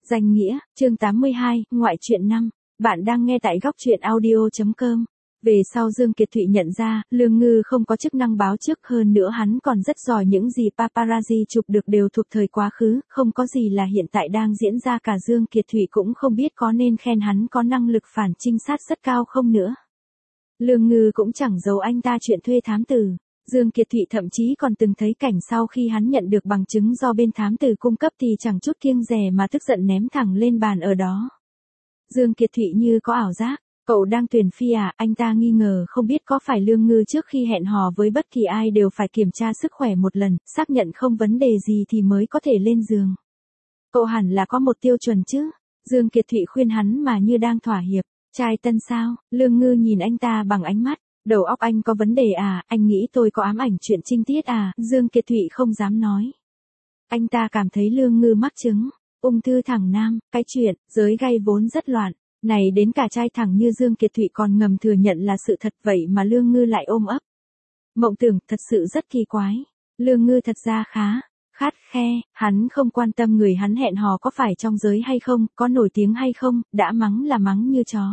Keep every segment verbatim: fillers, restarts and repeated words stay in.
Danh nghĩa, chương tám mươi hai, ngoại truyện năm. Bạn đang nghe tại góc truyện audio chấm com. Về sau Dương Kiệt Thụy nhận ra, Lương Ngư không có chức năng báo trước, hơn nữa hắn còn rất giỏi, những gì paparazzi chụp được đều thuộc thời quá khứ, không có gì là hiện tại đang diễn ra cả. Dương Kiệt Thụy cũng không biết có nên khen hắn có năng lực phản trinh sát rất cao không nữa. Lương Ngư cũng chẳng giấu anh ta chuyện thuê thám tử. Dương Kiệt Thụy thậm chí còn từng thấy cảnh sau khi hắn nhận được bằng chứng do bên thám tử cung cấp thì chẳng chút kiêng dè mà tức giận ném thẳng lên bàn ở đó. Dương Kiệt Thụy như có ảo giác, cậu đang tuyển phi à? Anh ta nghi ngờ không biết có phải Lương Ngư trước khi hẹn hò với bất kỳ ai đều phải kiểm tra sức khỏe một lần, xác nhận không vấn đề gì thì mới có thể lên giường. Cậu hẳn là có một tiêu chuẩn chứ? Dương Kiệt Thụy khuyên hắn mà như đang thỏa hiệp. Trai tân sao? Lương Ngư nhìn anh ta bằng ánh mắt. Đầu óc anh có vấn đề à? Anh nghĩ tôi có ám ảnh chuyện trinh tiết à? Dương Kiệt Thụy không dám nói. Anh ta cảm thấy Lương Ngư mắc chứng ung thư thẳng nam, cái chuyện giới gay vốn rất loạn, này đến cả trai thẳng như Dương Kiệt Thụy còn ngầm thừa nhận là sự thật, vậy mà Lương Ngư lại ôm ấp. Mộng tưởng thật sự rất kỳ quái. Lương Ngư thật ra khá khắt khe, hắn không quan tâm người hắn hẹn hò có phải trong giới hay không, có nổi tiếng hay không, đã mắng là mắng như chó.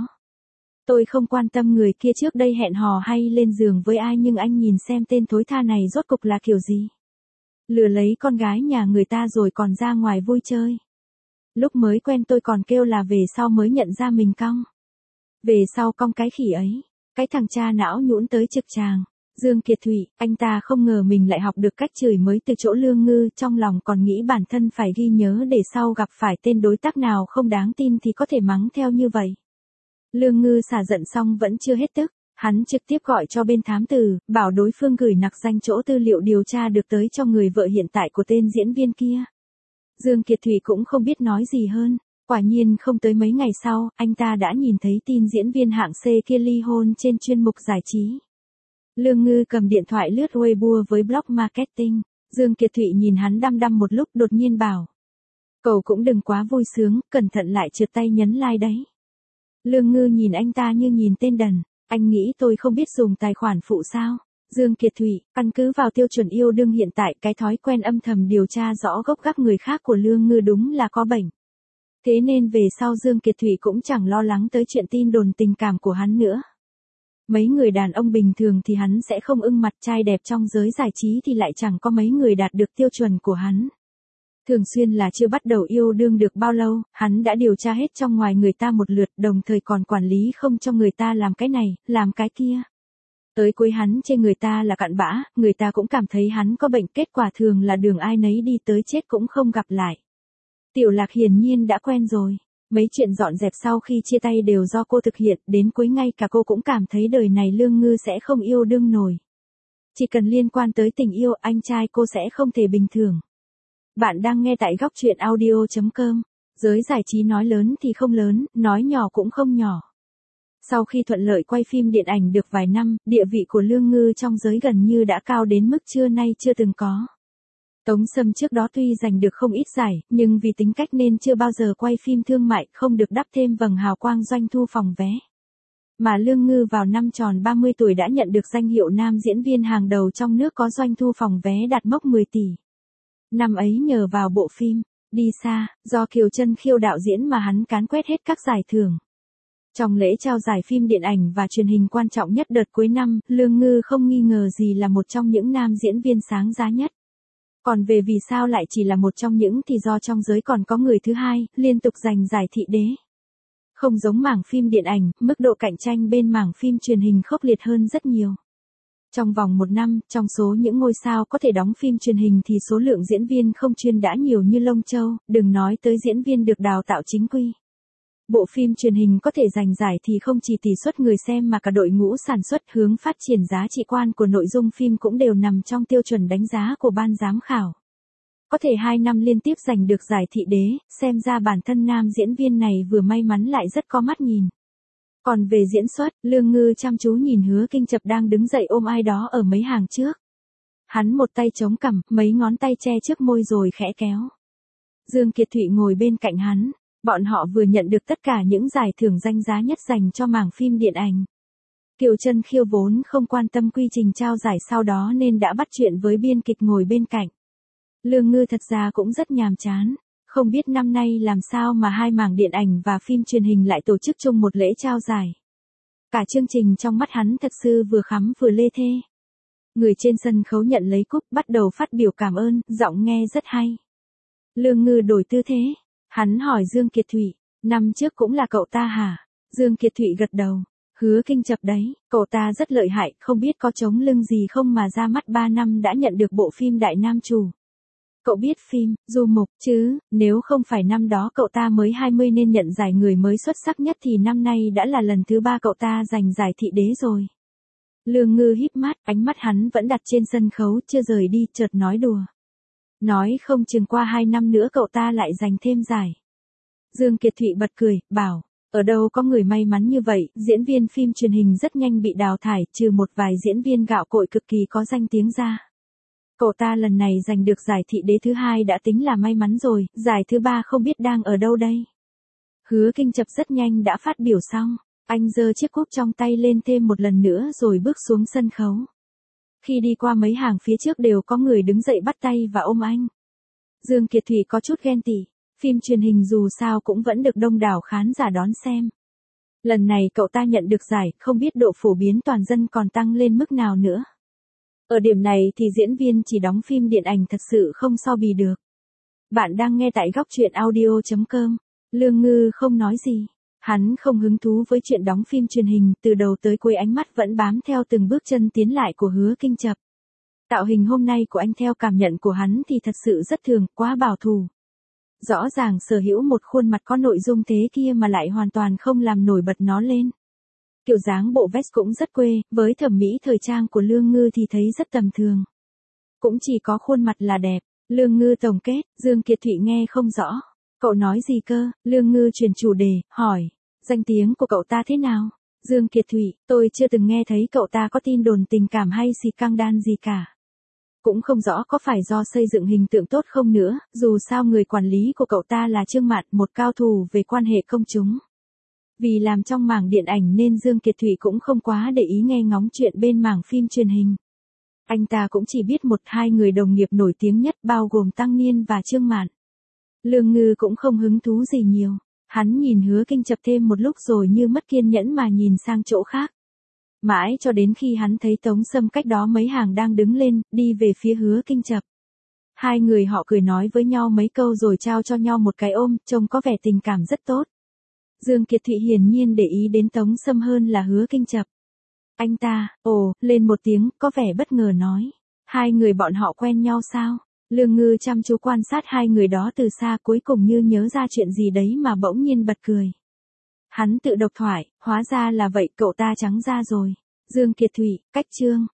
Tôi không quan tâm người kia trước đây hẹn hò hay lên giường với ai, nhưng anh nhìn xem tên thối tha này rốt cục là kiểu gì. Lừa lấy con gái nhà người ta rồi còn ra ngoài vui chơi. Lúc mới quen tôi còn kêu là về sau mới nhận ra mình cong. Về sau cong cái khỉ ấy, cái thằng cha não nhũn tới trực tràng. Dương Kiệt Thụy, anh ta không ngờ mình lại học được cách chửi mới từ chỗ Lương Ngư, trong lòng còn nghĩ bản thân phải ghi nhớ để sau gặp phải tên đối tác nào không đáng tin thì có thể mắng theo như vậy. Lương Ngư xả giận xong vẫn chưa hết tức, hắn trực tiếp gọi cho bên thám tử, bảo đối phương gửi nặc danh chỗ tư liệu điều tra được tới cho người vợ hiện tại của tên diễn viên kia. Dương Kiệt Thụy cũng không biết nói gì hơn, quả nhiên không tới mấy ngày sau, anh ta đã nhìn thấy tin diễn viên hạng C kia ly hôn trên chuyên mục giải trí. Lương Ngư cầm điện thoại lướt Weibo với blog marketing, Dương Kiệt Thụy nhìn hắn đăm đăm một lúc đột nhiên bảo. Cậu cũng đừng quá vui sướng, cẩn thận lại trượt tay nhấn like đấy. Lương Ngư nhìn anh ta như nhìn tên đần, anh nghĩ tôi không biết dùng tài khoản phụ sao? Dương Kiệt Thụy, căn cứ vào tiêu chuẩn yêu đương hiện tại, cái thói quen âm thầm điều tra rõ gốc gác người khác của Lương Ngư đúng là có bệnh. Thế nên về sau Dương Kiệt Thụy cũng chẳng lo lắng tới chuyện tin đồn tình cảm của hắn nữa. Mấy người đàn ông bình thường thì hắn sẽ không ưng mặt, trai đẹp trong giới giải trí thì lại chẳng có mấy người đạt được tiêu chuẩn của hắn. Thường xuyên là chưa bắt đầu yêu đương được bao lâu, hắn đã điều tra hết trong ngoài người ta một lượt, đồng thời còn quản lý không cho người ta làm cái này, làm cái kia. Tới cuối hắn chê người ta là cặn bã, người ta cũng cảm thấy hắn có bệnh, kết quả thường là đường ai nấy đi tới chết cũng không gặp lại. Tiểu Lạc hiển nhiên đã quen rồi, mấy chuyện dọn dẹp sau khi chia tay đều do cô thực hiện, đến cuối ngay cả cô cũng cảm thấy đời này Lương Ngư sẽ không yêu đương nổi. Chỉ cần liên quan tới tình yêu, anh trai cô sẽ không thể bình thường. Bạn đang nghe tại góc truyện audio chấm com. Giới giải trí nói lớn thì không lớn, nói nhỏ cũng không nhỏ. Sau khi thuận lợi quay phim điện ảnh được vài năm, địa vị của Lương Ngư trong giới gần như đã cao đến mức xưa nay chưa từng có. Tống Sâm trước đó tuy giành được không ít giải, nhưng vì tính cách nên chưa bao giờ quay phim thương mại, không được đắp thêm vầng hào quang doanh thu phòng vé. Mà Lương Ngư vào năm tròn ba mươi tuổi đã nhận được danh hiệu nam diễn viên hàng đầu trong nước có doanh thu phòng vé đạt mốc mười tỷ. Năm ấy nhờ vào bộ phim Đi Xa, do Kiều Trân Khiêu đạo diễn mà hắn cán quét hết các giải thưởng. Trong lễ trao giải phim điện ảnh và truyền hình quan trọng nhất đợt cuối năm, Lương Ngư không nghi ngờ gì là một trong những nam diễn viên sáng giá nhất. Còn về vì sao lại chỉ là một trong những thì do trong giới còn có người thứ hai, liên tục giành giải thị đế. Không giống mảng phim điện ảnh, mức độ cạnh tranh bên mảng phim truyền hình khốc liệt hơn rất nhiều. Trong vòng một năm, trong số những ngôi sao có thể đóng phim truyền hình thì số lượng diễn viên không chuyên đã nhiều như lông châu, đừng nói tới diễn viên được đào tạo chính quy. Bộ phim truyền hình có thể giành giải thì không chỉ tỷ suất người xem mà cả đội ngũ sản xuất, hướng phát triển giá trị quan của nội dung phim cũng đều nằm trong tiêu chuẩn đánh giá của ban giám khảo. Có thể hai năm liên tiếp giành được giải thị đế, xem ra bản thân nam diễn viên này vừa may mắn lại rất có mắt nhìn. Còn về diễn xuất, Lương Ngư chăm chú nhìn Hứa Kinh Chập đang đứng dậy ôm ai đó ở mấy hàng trước. Hắn một tay chống cằm, mấy ngón tay che trước môi rồi khẽ kéo. Dương Kiệt Thụy ngồi bên cạnh hắn, bọn họ vừa nhận được tất cả những giải thưởng danh giá nhất dành cho mảng phim điện ảnh. Kiều Trân Khiêu vốn không quan tâm quy trình trao giải sau đó nên đã bắt chuyện với biên kịch ngồi bên cạnh. Lương Ngư thật ra cũng rất nhàm chán. Không biết năm nay làm sao mà hai mảng điện ảnh và phim truyền hình lại tổ chức chung một lễ trao giải. Cả chương trình trong mắt hắn thật sự vừa khắm vừa lê thê. Người trên sân khấu nhận lấy cúp bắt đầu phát biểu cảm ơn, giọng nghe rất hay. Lương Ngư đổi tư thế. Hắn hỏi Dương Kiệt Thụy, năm trước cũng là cậu ta hả? Dương Kiệt Thụy gật đầu. Hứa Kinh chập đấy, cậu ta rất lợi hại, không biết có chống lưng gì không mà ra mắt ba năm đã nhận được bộ phim đại nam chủ. Cậu biết phim, Du Mục, chứ, nếu không phải năm đó cậu ta mới hai mươi nên nhận giải người mới xuất sắc nhất thì năm nay đã là lần thứ ba cậu ta giành giải thị đế rồi. Lương Ngư híp mắt, ánh mắt hắn vẫn đặt trên sân khấu chưa rời đi, chợt nói đùa. Nói không chừng qua hai năm nữa cậu ta lại giành thêm giải. Dương Kiệt Thụy bật cười, bảo, ở đâu có người may mắn như vậy, diễn viên phim truyền hình rất nhanh bị đào thải, trừ một vài diễn viên gạo cội cực kỳ có danh tiếng ra. Cậu ta lần này giành được giải thị đế thứ hai đã tính là may mắn rồi, giải thứ ba không biết đang ở đâu đây. Hứa Kinh chập rất nhanh đã phát biểu xong, anh giơ chiếc cúp trong tay lên thêm một lần nữa rồi bước xuống sân khấu. Khi đi qua mấy hàng phía trước đều có người đứng dậy bắt tay và ôm anh. Dương Kiệt Thụy có chút ghen tị, phim truyền hình dù sao cũng vẫn được đông đảo khán giả đón xem. Lần này cậu ta nhận được giải, không biết độ phổ biến toàn dân còn tăng lên mức nào nữa. Ở điểm này thì diễn viên chỉ đóng phim điện ảnh thật sự không so bì được. Bạn đang nghe tại góc truyện audio chấm com. Lương Ngư không nói gì. Hắn không hứng thú với chuyện đóng phim truyền hình, từ đầu tới cuối ánh mắt vẫn bám theo từng bước chân tiến lại của Hứa Kinh chập. Tạo hình hôm nay của anh theo cảm nhận của hắn thì thật sự rất thường, quá bảo thủ. Rõ ràng sở hữu một khuôn mặt có nội dung thế kia mà lại hoàn toàn không làm nổi bật nó lên. Kiểu dáng bộ vest cũng rất quê, với thẩm mỹ thời trang của Lương Ngư thì thấy rất tầm thường. Cũng chỉ có khuôn mặt là đẹp. Lương Ngư tổng kết, Dương Kiệt Thụy nghe không rõ. Cậu nói gì cơ? Lương Ngư chuyển chủ đề, hỏi. Danh tiếng của cậu ta thế nào? Dương Kiệt Thụy, tôi chưa từng nghe thấy cậu ta có tin đồn tình cảm hay xì căng đan gì cả. Cũng không rõ có phải do xây dựng hình tượng tốt không nữa, dù sao người quản lý của cậu ta là Trương Mạn, một cao thủ về quan hệ công chúng. Vì làm trong mảng điện ảnh nên Dương Kiệt Thụy cũng không quá để ý nghe ngóng chuyện bên mảng phim truyền hình. Anh ta cũng chỉ biết một hai người đồng nghiệp nổi tiếng nhất bao gồm Tăng Niên và Trương Mạn. Lương Ngư cũng không hứng thú gì nhiều. Hắn nhìn Hứa Kinh chập thêm một lúc rồi như mất kiên nhẫn mà nhìn sang chỗ khác. Mãi cho đến khi hắn thấy Tống Sâm cách đó mấy hàng đang đứng lên, đi về phía Hứa Kinh chập. Hai người họ cười nói với nhau mấy câu rồi trao cho nhau một cái ôm, trông có vẻ tình cảm rất tốt. Dương Kiệt Thụy hiển nhiên để ý đến Tống Sâm hơn là Hứa Kinh chập. Anh ta, ồ, lên một tiếng, có vẻ bất ngờ nói. Hai người bọn họ quen nhau sao? Lương Ngư chăm chú quan sát hai người đó từ xa, cuối cùng như nhớ ra chuyện gì đấy mà bỗng nhiên bật cười. Hắn tự độc thoại, hóa ra là vậy, cậu ta trắng da rồi. Dương Kiệt Thụy, cách chương.